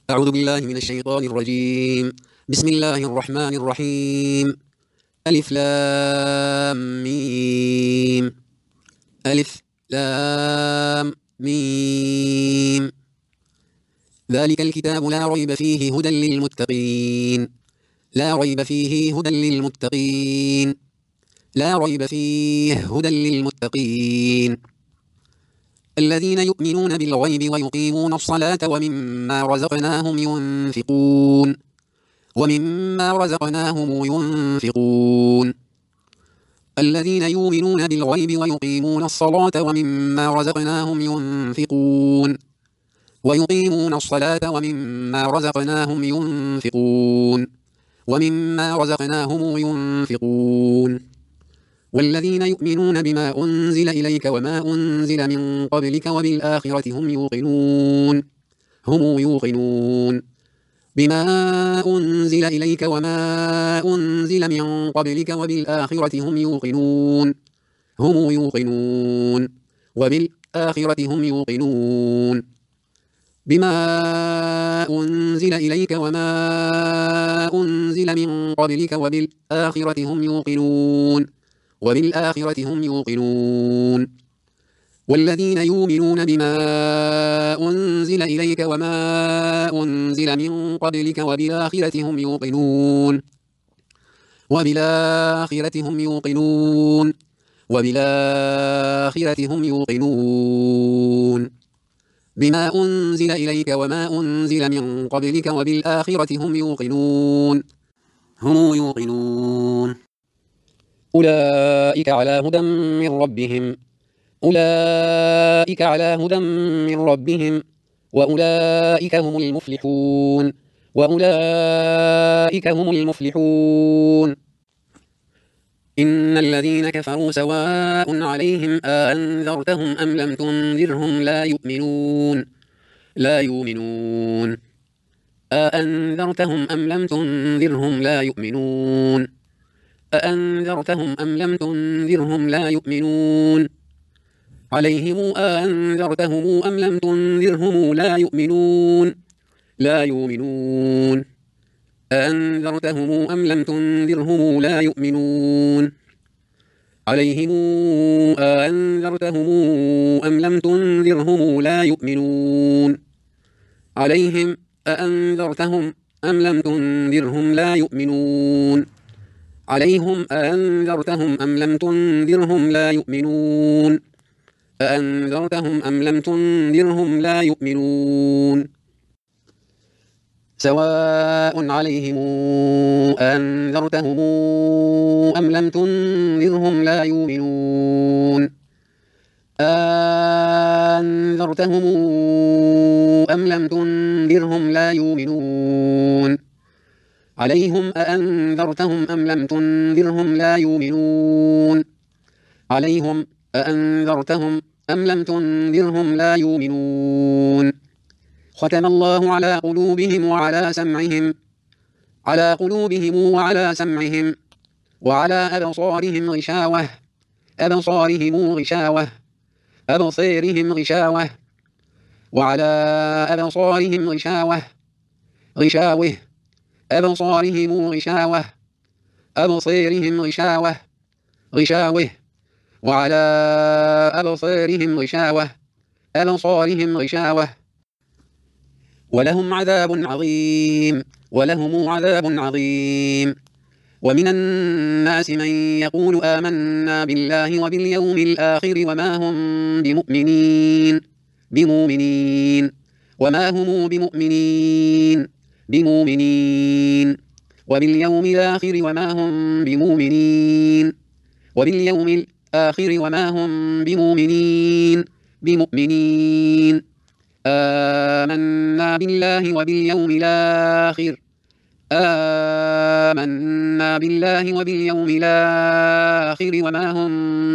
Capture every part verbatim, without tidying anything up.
أعوذ بالله من الشيطان الرجيم. بسم الله الرحمن الرحيم. ألف لام ميم. ألف لام ميم. ذلك الكتاب لا ريب فيه هدى للمتقين. لا ريب فيه هدى للمتقين. لا ريب فيه هدى للمتقين الذين يؤمنون بالغيب ويقيمون الصلاة ومما رزقناهم ينفقون ومما رزقناهم ينفقون الذين يؤمنون بالغيب ويقيمون الصلاة ومما رزقناهم ينفقون ويقيمون الصلاة ومما رزقناهم ينفقون ومما رزقناهم ينفقون والذين يؤمنون بما أنزل إليك وما أنزل من قبلك وبالآخرة هم يوقنون هم يوقنون بما أنزل إليك وما أنزل من قبلك وبالآخرة هم يوقنون هم يوقنون وبالآخرة هم يوقنون بما أنزل إليك وما أنزل من قبلك وبالآخرة هم يوقنون وبالآخرة هم يوقنون والذين يؤمنون بما أنزل إليك وما أنزل من قبلك وبالآخرة هم يوقنون وبالآخرة هم يوقنون وبالآخرة هم يوقنون بما أنزل إليك وما أنزل من قبلك وبالآخرة هم يوقنون هم يوقنون أولئك على هدى من ربهم أولئك على هدى من ربهم وأولئك هم المفلحون وأولئك هم المفلحون إن الذين كفروا سواء عليهم أأنذرتهم أم لم تنذرهم لا يؤمنون لا يؤمنون أأنذرتهم أم لم تنذرهم لا يؤمنون أأنذرتهم أم لم تنذرهم لا يؤمنون عليهم أأنذرتهم أم لم تنذرهم لا يؤمنون لا يؤمنون أأنذرتهم أم لم تنذرهم لا يؤمنون عليهم أأنذرتهم أم لم تنذرهم لا يؤمنون عليهم أأنذرتهم أم لم تنذرهم لا يؤمنون عليهم أأنذرتهم أم لم تنذرهم لا يؤمنون أأنذرتهم أم لم تنذرهم لا يؤمنون سواء عليهم أأنذرتهم أم لم تنذرهم لا يؤمنون أأنذرتهم أم لم تنذرهم لا يؤمنون عليهم أأنذرتهم أم لم تنذرهم لا يؤمنون عليهم أأنذرتهم أم لم تنذرهم لا يؤمنون ختم الله على قلوبهم وعلى سمعهم على قلوبهم وعلى سمعهم وعلى أبصارهم غشاوة أبصارهم غشاوة أبصيرهم غشاوة وعلى أبصارهم غشاوة غشاوة أبصارهم غشاوة أبصيرهم غشاوة غشاوة وعلى أبصارهم غشاوة أبصارهم غشاوة ولهم عذاب عظيم ولهم عذاب عظيم ومن الناس من يقول آمنا بالله وباليوم الآخر وما هم بمؤمنين بمؤمنين وما هم بمؤمنين بمؤمنين وباليوم الآخر وما هم بمؤمنين وباليوم الآخر وما هم بمؤمنين بمؤمنين آمنا بالله وباليوم الآخر آمنا بالله وباليوم الآخر وما هم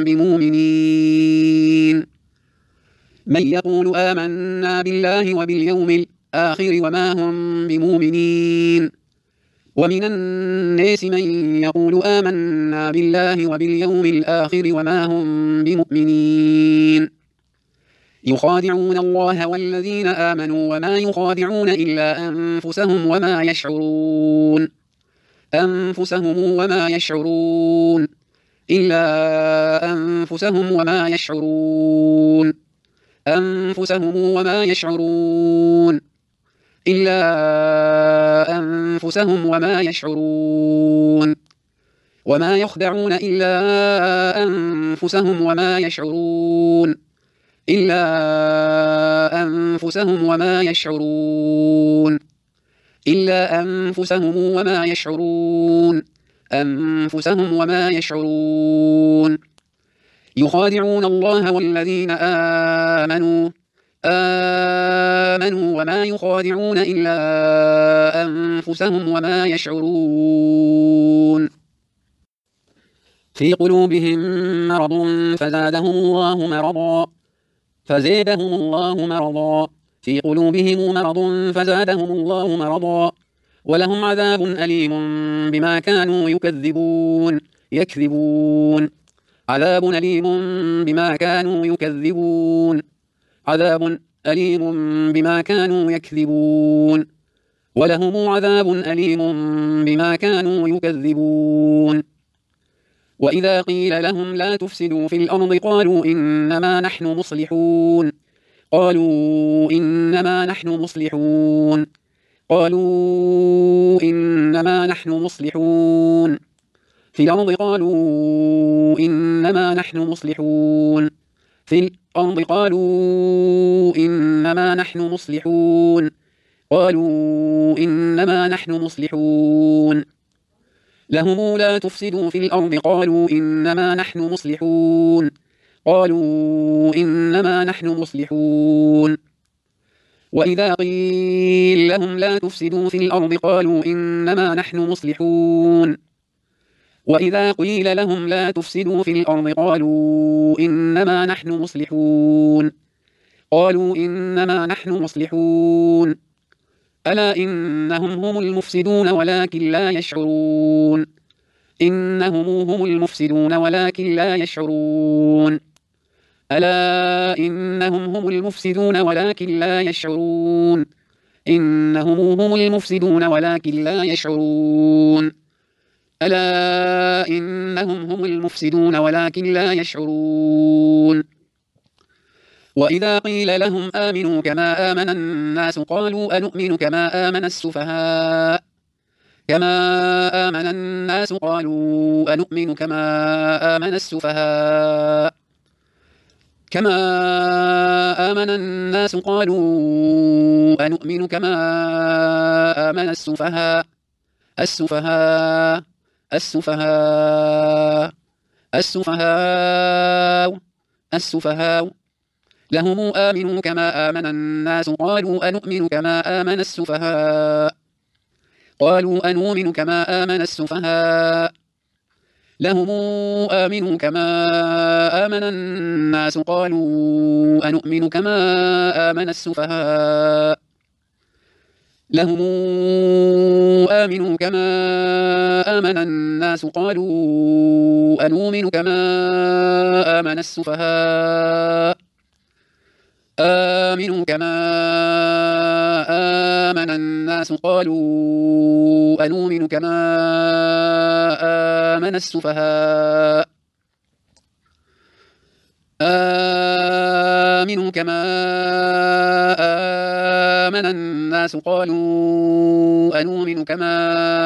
بمؤمنين من يقول آمنا بالله وباليوم الآخر وما هم بمؤمنين ومن الناس من يقول آمنا بالله وباليوم الآخر وما هم بمؤمنين يخادعون الله والذين آمنوا وما يخادعون إلا أنفسهم وما يشعرون أنفسهم وما يشعرون إلا أنفسهم وما يشعرون أنفسهم وما يشعرون إلا أنفسهم وما يشعرون وما يخدعون إلا أنفسهم وما يشعرون إلا أنفسهم وما يشعرون إلا أنفسهم وما يشعرون أنفسهم وما يشعرون يخادعون الله والذين آمنوا آمنوا وما يخادعون إلا أنفسهم وما يشعرون في قلوبهم مرض فزادهم الله مرضا فزادهم الله مرضا في قلوبهم مرض فزادهم الله مرضا ولهم عذاب أليم بما كانوا يكذبون يكذبون عذاب أليم بما كانوا يكذبون عذاب أليم بما كانوا يكذبون ولهم عذاب أليم بما كانوا يكذبون وإذا قيل لهم لا تفسدوا في الأرض قالوا إنما نحن مصلحون قالوا إنما نحن مصلحون قالوا إنما نحن مصلحون في الأرض قالوا إنما نحن مصلحون في الأرض قالوا إنما نحن مصلحون قالوا إنما نحن مصلحون لهم لا تفسدوا في الأرض قالوا إنما نحن مصلحون قالوا إنما نحن مصلحون وإذا قيل لهم لا تفسدوا في الأرض قالوا إنما نحن مصلحون وإذا قيل لهم لا تفسدوا في الأرض قالوا إنما نحن مصلحون قالوا إنما نحن مصلحون ألا إنهم هم المفسدون ولكن لا يشعرون إنهم هم المفسدون ولكن لا يشعرون ألا إنهم هم المفسدون ولكن لا يشعرون إنهم هم المفسدون ولكن لا يشعرون ألا إنهم هم المفسدون ولكن لا يشعرون وإذا قيل لهم آمنوا كما آمن الناس قالوا أنؤمن كما آمن السفهاء كما آمن الناس قالوا أنؤمن كما آمن السفهاء كما آمن الناس قالوا أنؤمن كما آمن السفهاء السفهاء السفهاء السفهاء السفهاء لهم آمنوا كما آمن الناس قالوا أنؤمن كما آمن السفهاء قالوا أنؤمن كما آمن السفهاء لهم آمنوا كما آمن الناس قالوا أنؤمن كما آمن السفهاء لهم آمنوا كما آمن الناس قالوا أنؤمن كما آمن السفهاء آمنوا كما آمن الناس قالوا أنؤمن كما آمن السفهاء آمنوا كما آمن الناس قالوا أنؤمن كما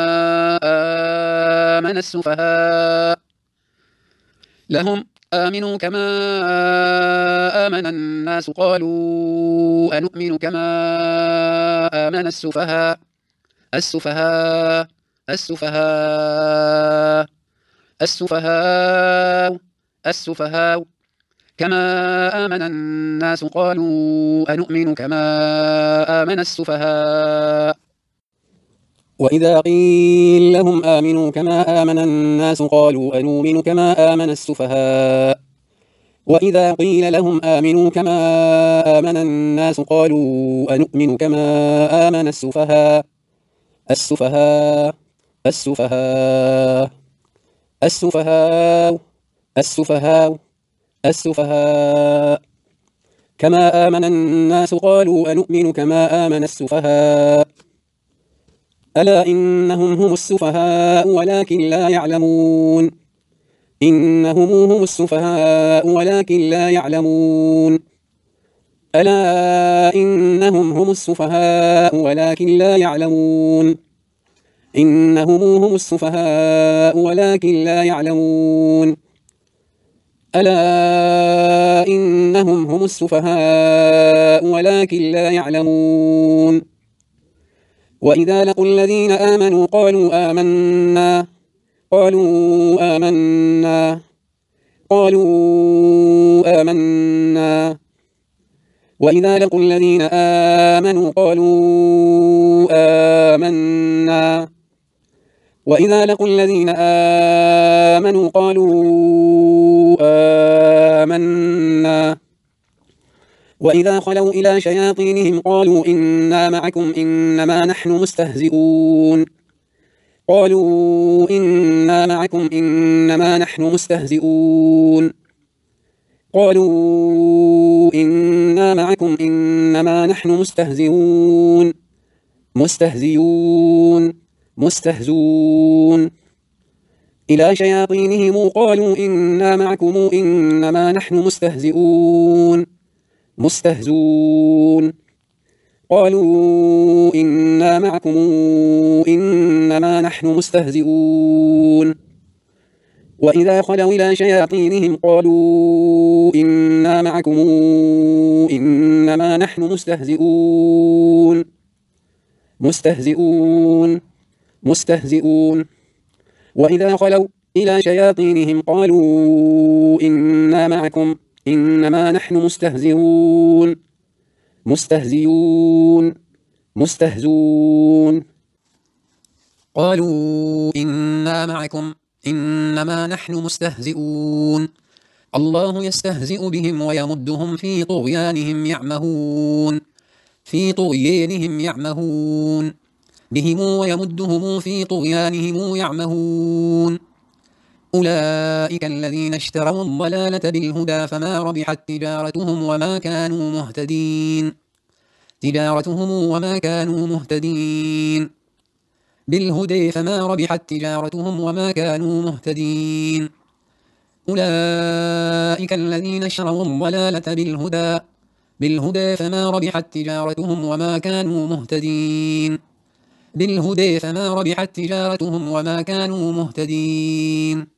آمن السفهاء لهم آمنوا كما آمن الناس قالوا أنؤمن كما آمن السفهاء السفهاء السفهاء السفهاء السفهاء كما آمن الناس قالوا أنؤمن كما آمن السفهاء وإذا قيل لهم آمنوا كما آمن الناس قالوا أنؤمن كما آمن السفهاء وإذا قيل لهم آمنوا كما آمن الناس قالوا أنؤمن كما آمن السفهاء السفهاء السفهاء السفهاء السفهاء السفهاء كما آمن الناس قالوا أنؤمن كما آمن السفهاء ألا إنهم هم السفهاء ولكن لا يعلمون إنهم هم السفهاء ولكن لا يعلمون ألا إنهم هم السفهاء ولكن لا يعلمون إنهم هم السفهاء ولكن لا يعلمون ألا إنهم هم السفهاء ولكن لا يعلمون وإذا لقوا الذين آمنوا قالوا آمنا قالوا آمنا قالوا آمنا وإذا لقوا الذين آمنوا قالوا آمنا وإذا لقوا الذين آمنوا قالوا آمنا وإذا خلوا إلى شياطينهم قالوا إنا معكم إنما نحن مستهزئون قالوا إنا معكم إنما نحن مستهزئون قالوا إنا معكم إنما نحن مستهزئون مستهزئون مستهزون إلى شياطينهم قالوا إنا معكم إنما نحن مستهزئون مستهزون قالوا إنا معكم إنما نحن مستهزئون وإذا خلوا إلى شياطينهم قالوا إنا معكم إنما نحن مستهزئون مستهزئون مستهزئون وإذا خلوا إلى شياطينهم قالوا إنا معكم إنما نحن مستهزئون مستهزئون مستهزون قالوا إنا معكم إنما نحن مستهزئون الله يستهزئ بهم ويمدهم في طغيانهم يعمهون في طغيانهم يعمهون بهم ويمدهم في طغيانهم يعمهون أولئك الذين اشتروا الضلالة بالهدى فما ربحت تجارتهم وما كانوا مهتدين تجارتهم وما كانوا مهتدين بالهدى فما ربحت تجارتهم وما كانوا مهتدين أولئك الذين اشتروا الضلالة بالهدى بالهدى فما ربحت تجارتهم وما كانوا مهتدين بالهدى فما ربحت تجارتهم وما كانوا مهتدين